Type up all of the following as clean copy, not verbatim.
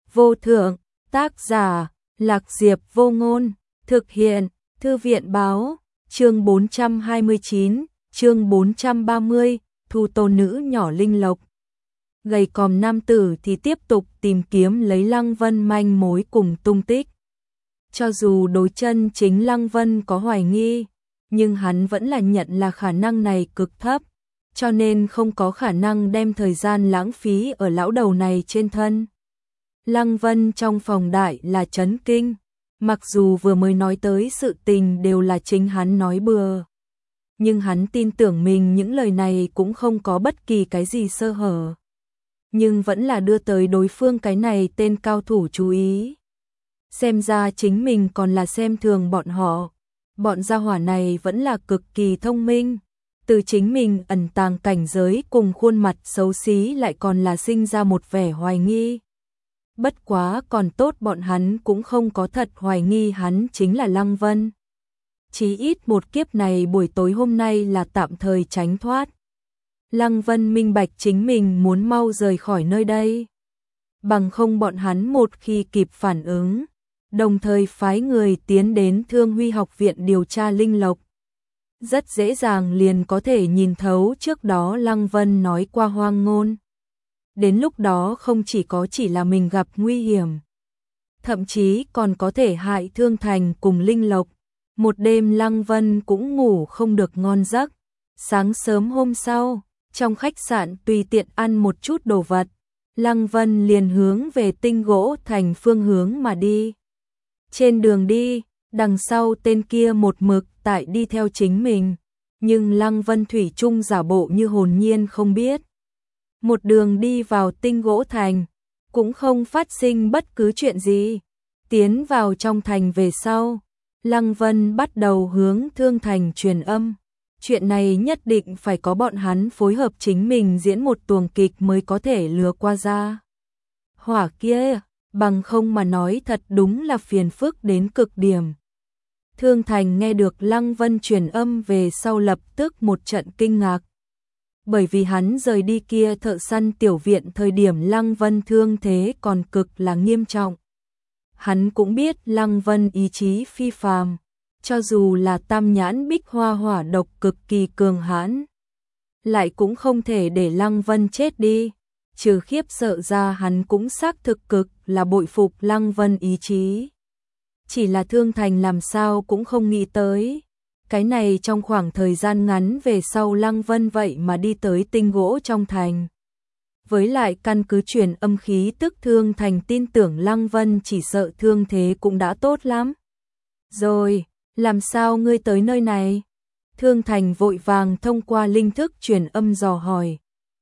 vô thượng, tác giả, Lạc Diệp Vô Ngôn, thực hiện, Thư viện báo, chương 429, chương 430, thu tôn nữ nhỏ Linh Lộc. Gầy còm nam tử thì tiếp tục tìm kiếm lấy Lăng Vân manh mối cùng tung tích. Cho dù đối chân chính Lăng Vân có hoài nghi, nhưng hắn vẫn là nhận là khả năng này cực thấp, cho nên không có khả năng đem thời gian lãng phí ở lão đầu này trên thân. Lăng Vân trong phòng đại là chấn kinh, mặc dù vừa mới nói tới sự tình đều là chính hắn nói bừa, nhưng hắn tin tưởng mình những lời này cũng không có bất kỳ cái gì sơ hở, nhưng vẫn là đưa tới đối phương cái này tên cao thủ chú ý. Xem ra chính mình còn là xem thường bọn họ, bọn gia hỏa này vẫn là cực kỳ thông minh, từ chính mình ẩn tàng cảnh giới cùng khuôn mặt xấu xí lại còn là sinh ra một vẻ hoài nghi. Bất quá còn tốt bọn hắn cũng không có thật hoài nghi hắn chính là Lăng Vân. Chí ít một kiếp này buổi tối hôm nay là tạm thời tránh thoát. Lăng Vân minh bạch chính mình muốn mau rời khỏi nơi đây. Bằng không bọn hắn một khi kịp phản ứng, đồng thời phái người tiến đến Thương Huy học viện điều tra Linh Lộc. Rất dễ dàng liền có thể nhìn thấu trước đó Lăng Vân nói qua hoang ngôn. Đến lúc đó không chỉ là mình gặp nguy hiểm, thậm chí còn có thể hại Thương Thành cùng Linh Lộc. Một đêm Lăng Vân cũng ngủ không được ngon giấc. Sáng sớm hôm sau, trong khách sạn tùy tiện ăn một chút đồ vật, Lăng Vân liền hướng về Tinh Gỗ Thành phương hướng mà đi. Trên đường đi, đằng sau tên kia một mực tại đi theo chính mình, nhưng Lăng Vân thủy chung giả bộ như hồn nhiên không biết. Một đường đi vào Tinh Gỗ Thành, cũng không phát sinh bất cứ chuyện gì. Tiến vào trong thành về sau, Lăng Vân bắt đầu hướng Thương Thành truyền âm. Chuyện này nhất định phải có bọn hắn phối hợp chính mình diễn một tuồng kịch mới có thể lừa qua ra. Hỏa kia, bằng không mà nói thật đúng là phiền phức đến cực điểm. Thương Thành nghe được Lăng Vân truyền âm về sau lập tức một trận kinh ngạc. Bởi vì hắn rời đi kia thợ săn tiểu viện thời điểm Lăng Vân thương thế còn cực là nghiêm trọng. Hắn cũng biết Lăng Vân ý chí phi phàm, cho dù là tam nhãn bích hoa hỏa độc cực kỳ cường hãn, lại cũng không thể để Lăng Vân chết đi. Trừ khiếp sợ ra hắn cũng xác thực cực là bội phục Lăng Vân ý chí. Chỉ là Thương Thành làm sao cũng không nghĩ tới. Cái này trong khoảng thời gian ngắn về sau Lăng Vân vậy mà đi tới Tinh Gỗ trong thành. Với lại căn cứ truyền âm khí tức Thương Thành tin tưởng Lăng Vân chỉ sợ thương thế cũng đã tốt lắm. Rồi, làm sao ngươi tới nơi này? Thương Thành vội vàng thông qua linh thức truyền âm dò hỏi.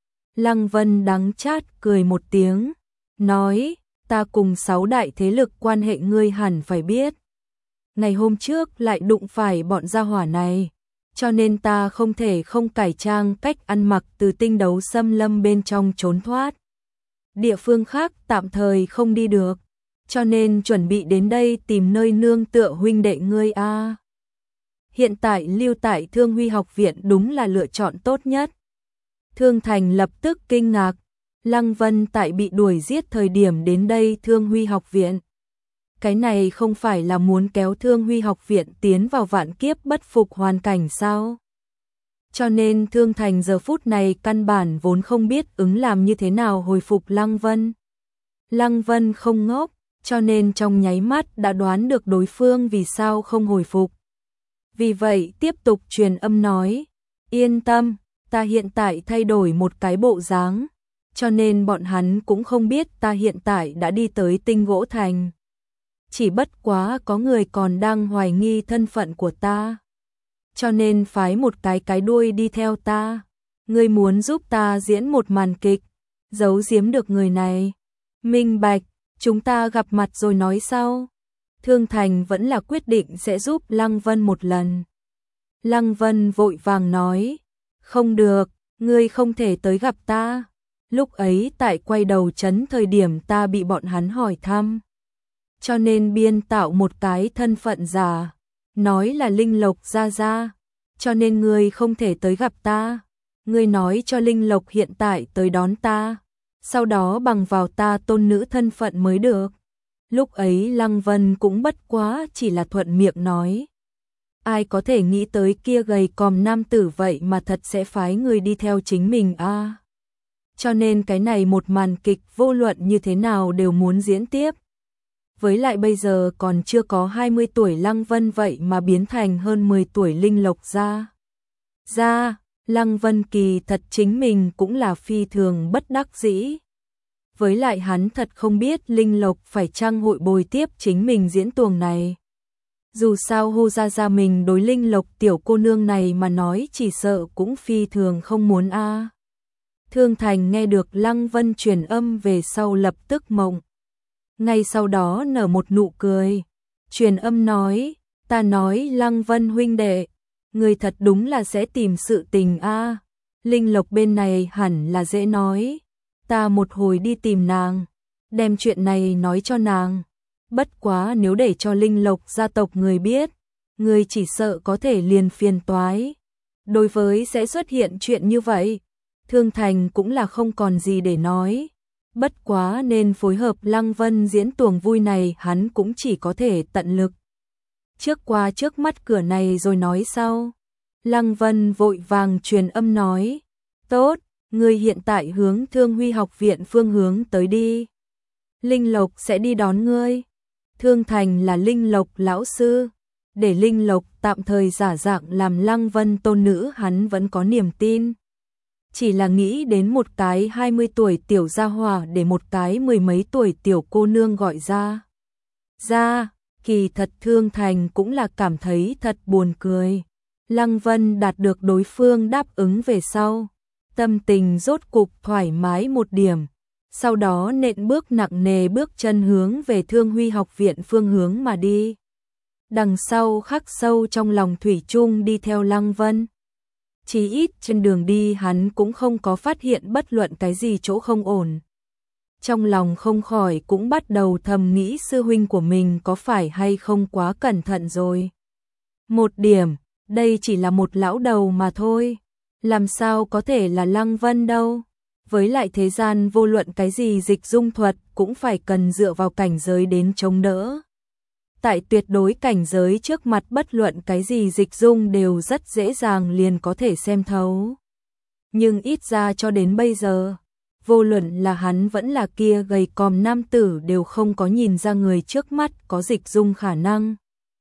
Lăng Vân đắng chát cười một tiếng, nói, ta cùng 6 đại thế lực quan hệ ngươi hẳn phải biết. Ngày hôm trước lại đụng phải bọn gia hỏa này, cho nên ta không thể không cải trang cách ăn mặc từ Tinh Đấu Xâm Lâm bên trong trốn thoát. Địa phương khác tạm thời không đi được, cho nên chuẩn bị đến đây tìm nơi nương tựa huynh đệ ngươi a. Hiện tại lưu tại Thương Huy học viện đúng là lựa chọn tốt nhất. Thương Thành lập tức kinh ngạc, Lăng Vân tại bị đuổi giết thời điểm đến đây Thương Huy học viện. Cái này không phải là muốn kéo Thương Huy học viện tiến vào vạn kiếp bất phục hoàn cảnh sao? Cho nên Thương Thành giờ phút này căn bản vốn không biết ứng làm như thế nào hồi phục Lăng Vân. Lăng Vân không ngốc, cho nên trong nháy mắt đã đoán được đối phương vì sao không hồi phục. Vì vậy tiếp tục truyền âm nói, yên tâm, ta hiện tại thay đổi một cái bộ dáng, cho nên bọn hắn cũng không biết ta hiện tại đã đi tới Tinh Gỗ Thành. Chỉ bất quá có người còn đang hoài nghi thân phận của ta, cho nên phái một cái đuôi đi theo ta. Ngươi muốn giúp ta diễn một màn kịch, giấu giếm được người này. Minh bạch, chúng ta gặp mặt rồi nói sau. Thương Thành vẫn là quyết định sẽ giúp Lăng Vân một lần. Lăng Vân vội vàng nói, không được, ngươi không thể tới gặp ta. Lúc ấy tại quay đầu trấn thời điểm ta bị bọn hắn hỏi thăm, cho nên biên tạo một cái thân phận giả, nói là Linh Lộc gia gia, cho nên ngươi không thể tới gặp ta. Ngươi nói cho Linh Lộc hiện tại tới đón ta, sau đó bằng vào ta tôn nữ thân phận mới được. Lúc ấy Lăng Vân cũng bất quá chỉ là thuận miệng nói. Ai có thể nghĩ tới kia gầy còm nam tử vậy mà thật sẽ phái người đi theo chính mình a. Cho nên cái này một màn kịch vô luận như thế nào đều muốn diễn tiếp. Với lại bây giờ còn chưa có 20 tuổi Lăng Vân vậy mà biến thành hơn 10 tuổi Linh Lộc ra. Lăng Vân kỳ thật chính mình cũng là phi thường bất đắc dĩ. Với lại hắn thật không biết Linh Lộc phải chăng hội bồi tiếp chính mình diễn tuồng này. Dù sao hô ra mình đối Linh Lộc tiểu cô nương này mà nói chỉ sợ cũng phi thường không muốn a. Thương Thành nghe được Lăng Vân truyền âm về sau lập tức mộng. Ngay sau đó nở một nụ cười. Truyền âm nói, ta nói Lăng Vân huynh đệ, người thật đúng là sẽ tìm sự tình a. Linh Lộc bên này hẳn là dễ nói. Ta một hồi đi tìm nàng, đem chuyện này nói cho nàng. Bất quá nếu để cho Linh Lộc gia tộc người biết, người chỉ sợ có thể liền phiền toái. Đối với sẽ xuất hiện chuyện như vậy, Thương Thành cũng là không còn gì để nói. Bất quá nên phối hợp Lăng Vân diễn tuồng vui này hắn cũng chỉ có thể tận lực. Trước qua trước mắt cửa này rồi nói sau. Lăng Vân vội vàng truyền âm nói. Tốt, người hiện tại hướng Thương Huy học viện phương hướng tới đi. Linh Lộc sẽ đi đón ngươi. Thương Thành là Linh Lộc lão sư. Để Linh Lộc tạm thời giả dạng làm Lăng Vân tôn nữ hắn vẫn có niềm tin. Chỉ là nghĩ đến một cái 20 tuổi tiểu gia hỏa để một cái mười mấy tuổi tiểu cô nương gọi ra. Kỳ thật Thương Thành cũng là cảm thấy thật buồn cười. Lăng Vân đạt được đối phương đáp ứng về sau. Tâm tình rốt cục thoải mái một điểm. Sau đó nện bước nặng nề bước chân hướng về Thương Huy học viện phương hướng mà đi. Đằng sau khắc sâu trong lòng thủy chung đi theo Lăng Vân. Chỉ ít trên đường đi hắn cũng không có phát hiện bất luận cái gì chỗ không ổn. Trong lòng không khỏi cũng bắt đầu thầm nghĩ sư huynh của mình có phải hay không quá cẩn thận rồi. Một điểm, đây chỉ là một lão đầu mà thôi. Làm sao có thể là Lăng Vân đâu. Với lại thế gian vô luận cái gì dịch dung thuật cũng phải cần dựa vào cảnh giới đến chống đỡ. Tại tuyệt đối cảnh giới trước mặt bất luận cái gì dịch dung đều rất dễ dàng liền có thể xem thấu. Nhưng ít ra cho đến bây giờ, vô luận là hắn vẫn là kia gầy còm nam tử đều không có nhìn ra người trước mắt có dịch dung khả năng.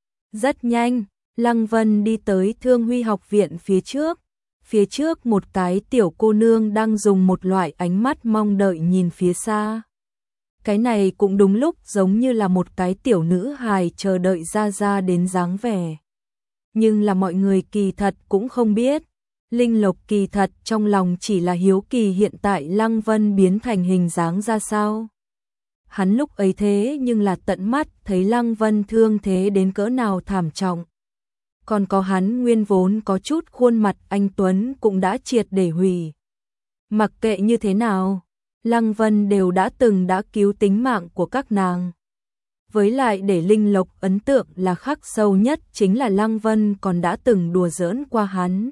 Rất nhanh, Lăng Vân đi tới Thương Huy học viện phía trước. Phía trước một cái tiểu cô nương đang dùng một loại ánh mắt mong đợi nhìn phía xa. Cái này cũng đúng lúc giống như là một cái tiểu nữ hài chờ đợi ra đến dáng vẻ. Nhưng là mọi người kỳ thật cũng không biết. Linh Lộc kỳ thật trong lòng chỉ là hiếu kỳ hiện tại Lăng Vân biến thành hình dáng ra sao. Hắn lúc ấy thế nhưng là tận mắt thấy Lăng Vân thương thế đến cỡ nào thảm trọng. Còn có hắn nguyên vốn có chút khuôn mặt anh Tuấn cũng đã triệt để hủy. Mặc kệ như thế nào, Lăng Vân đều đã cứu tính mạng của các nàng. Với lại để Linh Lộc ấn tượng là khắc sâu nhất chính là Lăng Vân còn đã từng đùa giỡn qua hắn.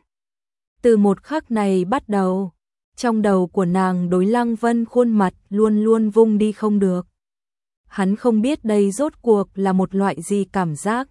Từ một khắc này bắt đầu, trong đầu của nàng đối Lăng Vân khuôn mặt luôn luôn vung đi không được. Hắn không biết đây rốt cuộc là một loại gì cảm giác.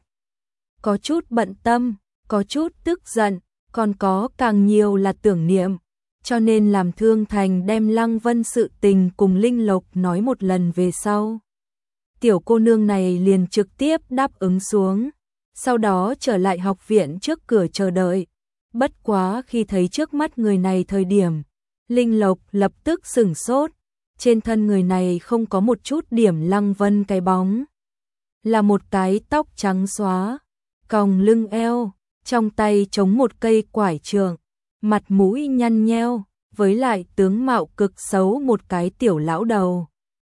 Có chút bận tâm, có chút tức giận, còn có càng nhiều là tưởng niệm. Cho nên làm Thương Thành đem Lăng Vân sự tình cùng Linh Lộc nói một lần về sau. Tiểu cô nương này liền trực tiếp đáp ứng xuống. Sau đó trở lại học viện trước cửa chờ đợi. Bất quá khi thấy trước mắt người này thời điểm, Linh Lộc lập tức sửng sốt. Trên thân người này không có một chút điểm Lăng Vân cái bóng. Là một cái tóc trắng xóa, còng lưng eo, trong tay chống một cây quải trượng, mặt mũi nhăn nheo, với lại tướng mạo cực xấu một cái tiểu lão đầu.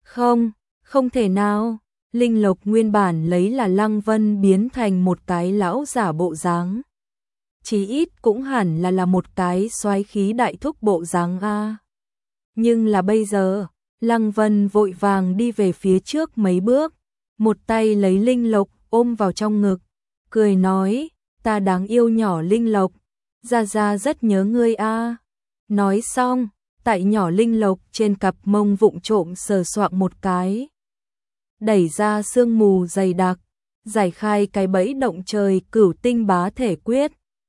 Không thể nào. Linh Lộc nguyên bản lấy là Lăng Vân biến thành một cái lão giả bộ dáng. Chí ít cũng hẳn là một cái soái khí đại thúc bộ dáng a. Nhưng là bây giờ, Lăng Vân vội vàng đi về phía trước mấy bước, một tay lấy Linh Lộc ôm vào trong ngực, cười nói, ta đáng yêu nhỏ Linh Lộc, Gia Gia rất nhớ ngươi a. Nói xong, tại nhỏ linh lộc trên cặp mông vụng trộm sờ soạng một cái. Đẩy ra sương mù dày đặc, giải khai cái bẫy động trời Cửu Tinh Bá Thể Quyết.